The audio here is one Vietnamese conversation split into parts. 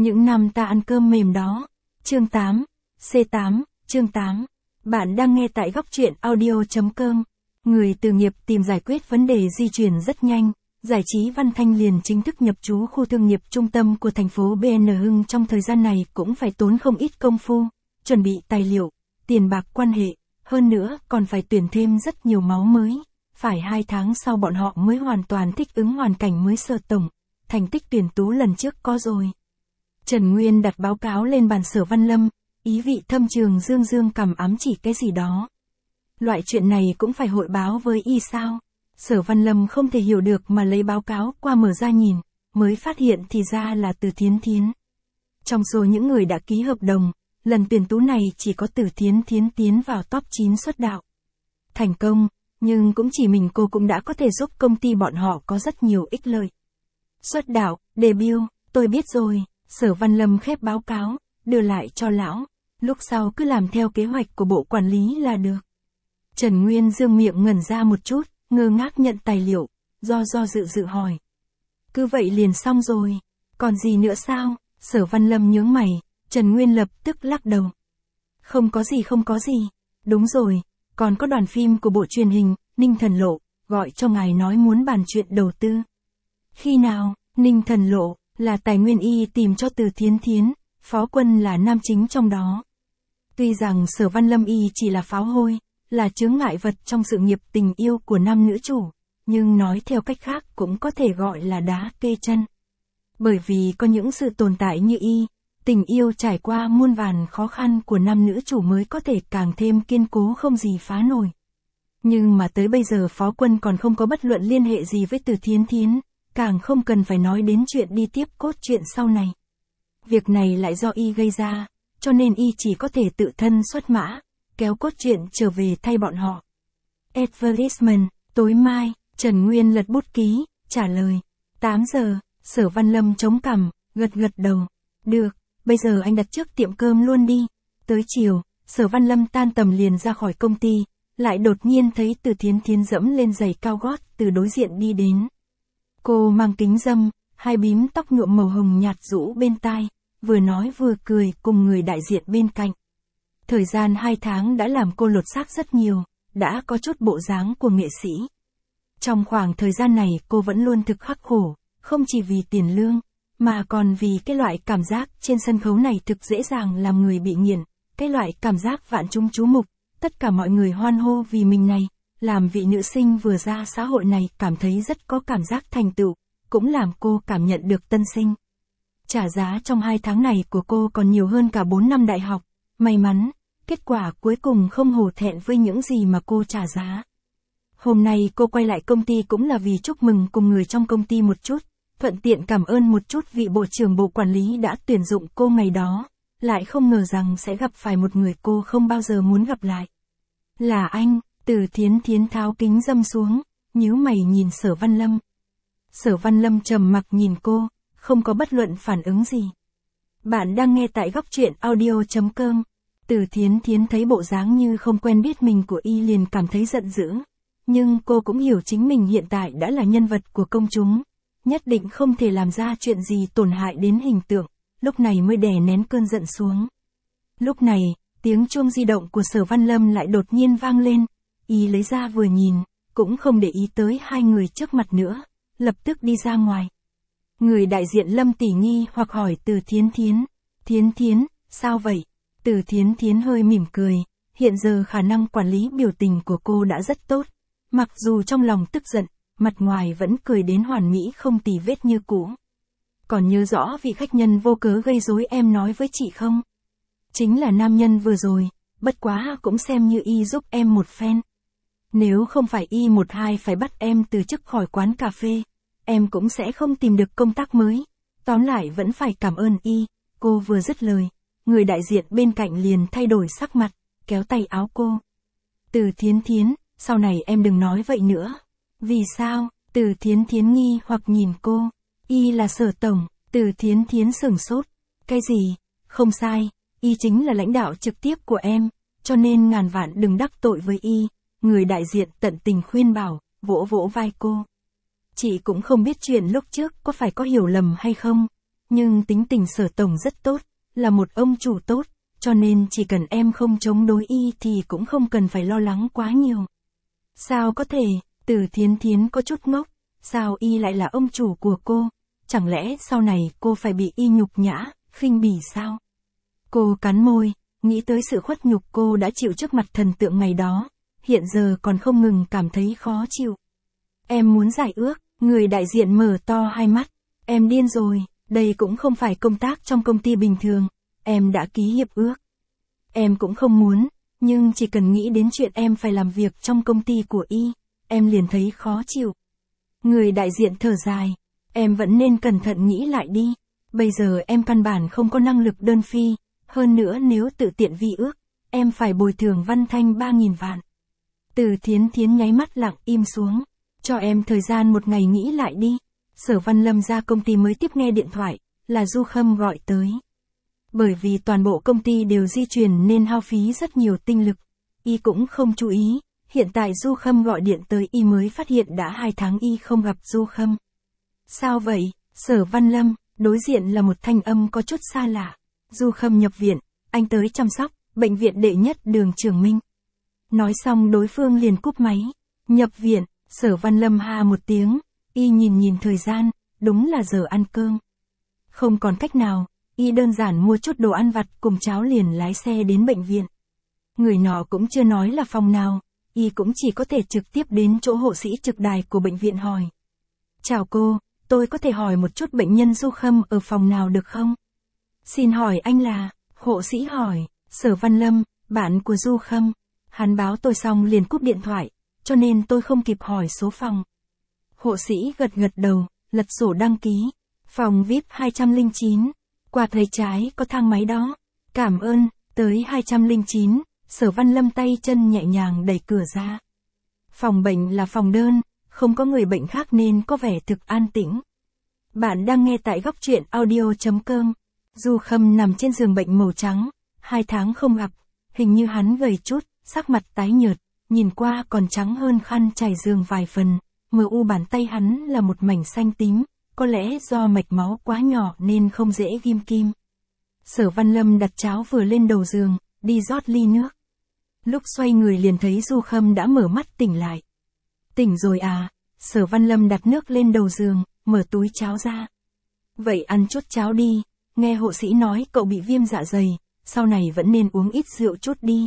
Những năm ta ăn cơm mềm đó. Chương 8. C8, chương 8. Bạn đang nghe tại góc truyện audio.com. Người từ nghiệp tìm giải quyết vấn đề di chuyển rất nhanh. Giải trí Văn Thanh liền chính thức nhập trú khu thương nghiệp trung tâm của thành phố BN Hưng. Trong thời gian này cũng phải tốn không ít công phu, chuẩn bị tài liệu, tiền bạc quan hệ, hơn nữa còn phải tuyển thêm rất nhiều máu mới. Phải 2 tháng sau bọn họ mới hoàn toàn thích ứng hoàn cảnh mới. Sở tổng, thành tích tuyển tú lần trước có rồi. Trần Nguyên đặt báo cáo lên bàn Sở Văn Lâm, ý vị thâm trường dương cầm ám chỉ cái gì đó. Loại chuyện này cũng phải hội báo với y sao? Sở Văn Lâm không thể hiểu được mà lấy báo cáo qua mở ra nhìn, mới phát hiện thì ra là Từ Thiến Thiến. Trong số những người đã ký hợp đồng, lần tuyển tú này chỉ có Từ Thiến Thiến tiến vào top 9 xuất đạo. Thành công, nhưng cũng chỉ mình cô cũng đã có thể giúp công ty bọn họ có rất nhiều ích lợi. Xuất đạo, debut, tôi biết rồi. Sở Văn Lâm khép báo cáo, đưa lại cho lão, lúc sau cứ làm theo kế hoạch của bộ quản lý là được. Trần Nguyên dương miệng ngẩn ra một chút, ngơ ngác nhận tài liệu, do dự hỏi. Cứ vậy liền xong rồi, còn gì nữa sao? Sở Văn Lâm nhướng mày, Trần Nguyên lập tức lắc đầu. Không có gì, đúng rồi, còn có đoàn phim của bộ truyền hình, Ninh Thần Lộ, gọi cho ngài nói muốn bàn chuyện đầu tư. Khi nào? Ninh Thần Lộ là tài nguyên y tìm cho Từ Thiến Thiến, Phó Quân là nam chính trong đó. Tuy rằng Sở Văn Lâm y chỉ là pháo hôi, là chướng ngại vật trong sự nghiệp tình yêu của nam nữ chủ, nhưng nói theo cách khác cũng có thể gọi là đá kê chân. Bởi vì có những sự tồn tại như y, tình yêu trải qua muôn vàn khó khăn của nam nữ chủ mới có thể càng thêm kiên cố không gì phá nổi. Nhưng mà tới bây giờ Phó Quân còn không có bất luận liên hệ gì với Từ Thiến Thiến, càng không cần phải nói đến chuyện đi tiếp cốt truyện sau này. Việc này lại do y gây ra, cho nên y chỉ có thể tự thân xuất mã, kéo cốt truyện trở về thay bọn họ. Advertisement, tối mai, Trần Nguyên lật bút ký, trả lời. 8 giờ, Sở Văn Lâm chống cằm, gật đầu. Được, bây giờ anh đặt trước tiệm cơm luôn đi. Tới chiều, Sở Văn Lâm tan tầm liền ra khỏi công ty, lại đột nhiên thấy Từ Thiến Thiến dẫm lên giày cao gót từ đối diện đi đến. Cô mang kính râm, hai bím tóc nhuộm màu hồng nhạt rũ bên tai, vừa nói vừa cười cùng người đại diện bên cạnh. Thời gian 2 tháng đã làm cô lột xác rất nhiều, đã có chút bộ dáng của nghệ sĩ. Trong khoảng thời gian này cô vẫn luôn thực khắc khổ, không chỉ vì tiền lương, mà còn vì cái loại cảm giác trên sân khấu này thực dễ dàng làm người bị nghiện, cái loại cảm giác vạn chúng chú mục, tất cả mọi người hoan hô vì mình này, làm vị nữ sinh vừa ra xã hội này cảm thấy rất có cảm giác thành tựu, cũng làm cô cảm nhận được tân sinh. Trả giá trong 2 tháng này của cô còn nhiều hơn cả 4 năm đại học, may mắn, kết quả cuối cùng không hổ thẹn với những gì mà cô trả giá. Hôm nay cô quay lại công ty cũng là vì chúc mừng cùng người trong công ty một chút, thuận tiện cảm ơn một chút vị bộ trưởng bộ quản lý đã tuyển dụng cô ngày đó, lại không ngờ rằng sẽ gặp phải một người cô không bao giờ muốn gặp lại. Là anh. Từ Thiến Thiến tháo kính râm xuống, nhíu mày nhìn Sở Văn Lâm. Sở Văn Lâm trầm mặc nhìn cô, không có bất luận phản ứng gì. Bạn đang nghe tại góc truyện audio.com. Từ Thiến Thiến thấy bộ dáng như không quen biết mình của y liền cảm thấy giận dữ. Nhưng cô cũng hiểu chính mình hiện tại đã là nhân vật của công chúng, nhất định không thể làm ra chuyện gì tổn hại đến hình tượng, lúc này mới đè nén cơn giận xuống. Lúc này, tiếng chuông di động của Sở Văn Lâm lại đột nhiên vang lên. Y lấy ra vừa nhìn, cũng không để ý tới hai người trước mặt nữa, lập tức đi ra ngoài. Người đại diện Lâm tỉ nghi hoặc hỏi Từ Thiến Thiến. Thiến Thiến, sao vậy? Từ Thiến Thiến hơi mỉm cười, hiện giờ khả năng quản lý biểu tình của cô đã rất tốt. Mặc dù trong lòng tức giận, mặt ngoài vẫn cười đến hoàn mỹ không tì vết như cũ. Còn nhớ rõ vị khách nhân vô cớ gây rối em nói với chị không? Chính là nam nhân vừa rồi, bất quá cũng xem như y giúp em một phen. Nếu không phải y một hai phải bắt em từ chức khỏi quán cà phê, em cũng sẽ không tìm được công tác mới. Tóm lại vẫn phải cảm ơn y. Cô vừa dứt lời, người đại diện bên cạnh liền thay đổi sắc mặt, kéo tay áo cô. Từ Thiến Thiến, sau này em đừng nói vậy nữa. Vì sao? Từ Thiến Thiến nghi hoặc nhìn cô. Y là Sở tổng. Từ Thiến Thiến sửng sốt. Cái gì? Không sai, y chính là lãnh đạo trực tiếp của em, cho nên ngàn vạn đừng đắc tội với y. Người đại diện tận tình khuyên bảo, vỗ vai cô. Chị cũng không biết chuyện lúc trước có phải có hiểu lầm hay không, Nhưng tính tình Sở tổng rất tốt, là một ông chủ tốt, cho nên chỉ cần em không chống đối y thì cũng không cần phải lo lắng quá nhiều. Sao có thể, Từ Thiến Thiến có chút ngốc, sao y lại là ông chủ của cô? Chẳng lẽ sau này cô phải bị y nhục nhã, khinh bỉ sao? Cô cắn môi, nghĩ tới sự khuất nhục cô đã chịu trước mặt thần tượng ngày đó, hiện giờ còn không ngừng cảm thấy khó chịu. Em muốn giải ước, người đại diện mở to hai mắt. Em điên rồi, đây cũng không phải công tác trong công ty bình thường, em đã ký hiệp ước. Em cũng không muốn, nhưng chỉ cần nghĩ đến chuyện em phải làm việc trong công ty của y, em liền thấy khó chịu. Người đại diện thở dài, em vẫn nên cẩn thận nghĩ lại đi, bây giờ em căn bản không có năng lực đơn phi, hơn nữa nếu tự tiện vi ước, em phải bồi thường Văn Thanh 3.000 vạn. Từ Thiến Thiến nháy mắt lặng im xuống, cho em thời gian một ngày nghĩ lại đi. Sở Văn Lâm ra công ty mới tiếp nghe điện thoại, là Du Khâm gọi tới. Bởi vì toàn bộ công ty đều di chuyển nên hao phí rất nhiều tinh lực, y cũng không chú ý, hiện tại Du Khâm gọi điện tới y mới phát hiện đã 2 tháng y không gặp Du Khâm. Sao vậy, Sở Văn Lâm, đối diện là một thanh âm có chút xa lạ. Du Khâm nhập viện, anh tới chăm sóc, bệnh viện đệ nhất Đường Trường Minh. Nói xong đối phương liền cúp máy. Nhập viện, Sở Văn Lâm ha một tiếng, y nhìn thời gian, đúng là giờ ăn cơm. Không còn cách nào, y đơn giản mua chút đồ ăn vặt cùng cháo liền lái xe đến bệnh viện. Người nọ cũng chưa nói là phòng nào, y cũng chỉ có thể trực tiếp đến chỗ hộ sĩ trực đài của bệnh viện hỏi. Chào cô, tôi có thể hỏi một chút bệnh nhân Du Khâm ở phòng nào được không? Xin hỏi anh là, hộ sĩ hỏi, Sở Văn Lâm, bạn của Du Khâm. Hắn báo tôi xong liền cúp điện thoại, cho nên tôi không kịp hỏi số phòng. Hộ sĩ gật đầu, lật sổ đăng ký. Phòng VIP 209, qua thấy trái có thang máy đó. Cảm ơn, tới 209, Sở Văn Lâm tay chân nhẹ nhàng đẩy cửa ra. Phòng bệnh là phòng đơn, không có người bệnh khác nên có vẻ thực an tĩnh. Bạn đang nghe tại góc truyện audio.com. Du Khâm nằm trên giường bệnh màu trắng, 2 tháng không gặp, hình như hắn gầy chút, sắc mặt tái nhợt, nhìn qua còn trắng hơn khăn trải giường vài phần, mờ u bàn tay hắn là một mảnh xanh tím, có lẽ do mạch máu quá nhỏ nên không dễ ghim kim. Sở Văn Lâm đặt cháo vừa lên đầu giường, đi rót ly nước. Lúc xoay người liền thấy Du Khâm đã mở mắt tỉnh lại. Tỉnh rồi à? Sở Văn Lâm đặt nước lên đầu giường, mở túi cháo ra. Vậy ăn chút cháo đi, nghe hộ sĩ nói cậu bị viêm dạ dày, sau này vẫn nên uống ít rượu chút đi.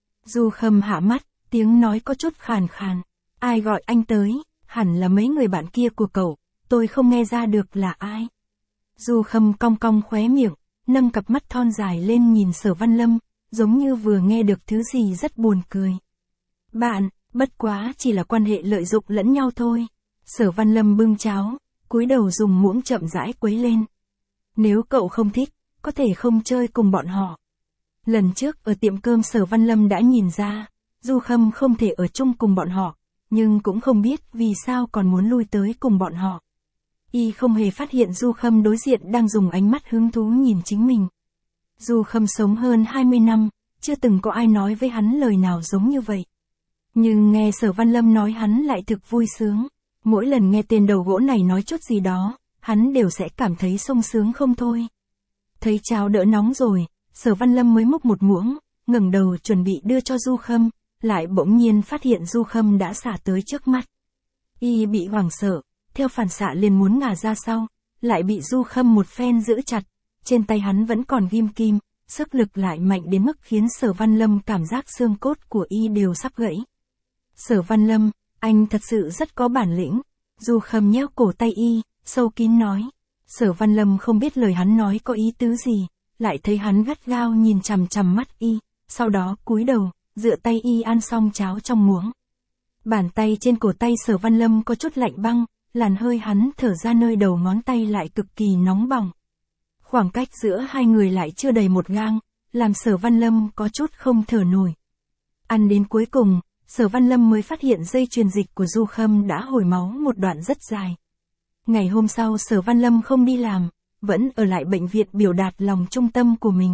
Du Khâm hạ mắt, tiếng nói có chút khàn khàn. Ai gọi anh tới, hẳn là mấy người bạn kia của cậu, tôi không nghe ra được là ai. Du Khâm cong cong khóe miệng, nâng cặp mắt thon dài lên nhìn Sở Văn Lâm, giống như vừa nghe được thứ gì rất buồn cười. Bạn, bất quá chỉ là quan hệ lợi dụng lẫn nhau thôi. Sở Văn Lâm bưng cháo, cúi đầu dùng muỗng chậm rãi quấy lên. Nếu cậu không thích, có thể không chơi cùng bọn họ. Lần trước ở tiệm cơm Sở Văn Lâm đã nhìn ra, Du Khâm không thể ở chung cùng bọn họ, nhưng cũng không biết vì sao còn muốn lui tới cùng bọn họ. Y không hề phát hiện Du Khâm đối diện đang dùng ánh mắt hứng thú nhìn chính mình. Du Khâm sống hơn 20 năm, chưa từng có ai nói với hắn lời nào giống như vậy. Nhưng nghe Sở Văn Lâm nói hắn lại thực vui sướng. Mỗi lần nghe tên đầu gỗ này nói chút gì đó, hắn đều sẽ cảm thấy sung sướng không thôi. Thấy cháo đỡ nóng rồi, Sở Văn Lâm mới múc một muỗng, ngẩng đầu chuẩn bị đưa cho Du Khâm, lại bỗng nhiên phát hiện Du Khâm đã xả tới trước mắt. Y bị hoảng sợ, theo phản xạ liền muốn ngả ra sau, lại bị Du Khâm một phen giữ chặt, trên tay hắn vẫn còn ghim kim, sức lực lại mạnh đến mức khiến Sở Văn Lâm cảm giác xương cốt của y đều sắp gãy. Sở Văn Lâm, anh thật sự rất có bản lĩnh. Du Khâm nhéo cổ tay y, sâu kín nói. Sở Văn Lâm không biết lời hắn nói có ý tứ gì, lại thấy hắn gắt gao nhìn chằm chằm mắt y, sau đó cúi đầu, dựa tay y ăn xong cháo trong muỗng. Bàn tay trên cổ tay Sở Văn Lâm có chút lạnh băng, làn hơi hắn thở ra nơi đầu ngón tay lại cực kỳ nóng bỏng. Khoảng cách giữa hai người lại chưa đầy một gang, làm Sở Văn Lâm có chút không thở nổi. Ăn đến cuối cùng, Sở Văn Lâm mới phát hiện dây chuyền dịch của Du Khâm đã hồi máu một đoạn rất dài. Ngày hôm sau Sở Văn Lâm không đi làm, vẫn ở lại bệnh viện biểu đạt lòng trung tâm của mình.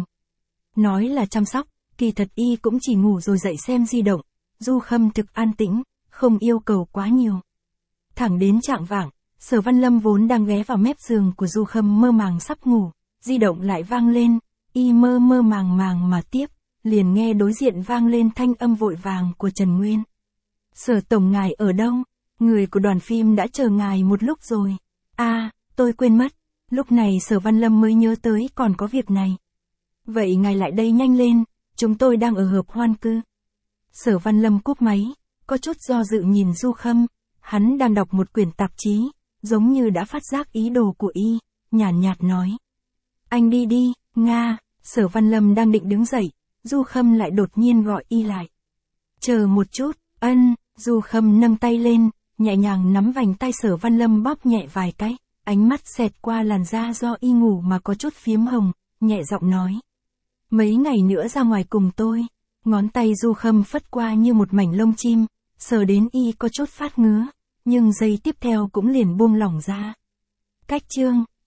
Nói là chăm sóc, kỳ thật y cũng chỉ ngủ rồi dậy xem di động. Du Khâm thực an tĩnh, không yêu cầu quá nhiều. Thẳng đến chạng vạng, Sở Văn Lâm vốn đang ghé vào mép giường của Du Khâm mơ màng sắp ngủ, di động lại vang lên, y mơ mơ màng màng mà tiếp, liền nghe đối diện vang lên thanh âm vội vàng của Trần Nguyên. Sở tổng ngài ở đâu? Người của đoàn phim đã chờ ngài một lúc rồi. Tôi quên mất. Lúc này Sở Văn Lâm mới nhớ tới còn có việc này. Vậy ngài lại đây nhanh lên, chúng tôi đang ở hợp hoan cư. Sở Văn Lâm cúp máy, có chút do dự nhìn Du Khâm, hắn đang đọc một quyển tạp chí, giống như đã phát giác ý đồ của y, nhàn nhạt nói. Anh đi đi, Nga. Sở Văn Lâm đang định đứng dậy, Du Khâm lại đột nhiên gọi y lại. Chờ một chút, Du Khâm nâng tay lên, nhẹ nhàng nắm vành tay Sở Văn Lâm bóp nhẹ vài cái, ánh mắt xẹt qua làn da do y ngủ mà có chút phiếm hồng, nhẹ giọng nói. Mấy ngày nữa ra ngoài cùng tôi. Ngón tay Du Khâm phất qua như một mảnh lông chim, sờ đến y có chút phát ngứa, nhưng giây tiếp theo cũng liền buông lỏng ra. Cách chương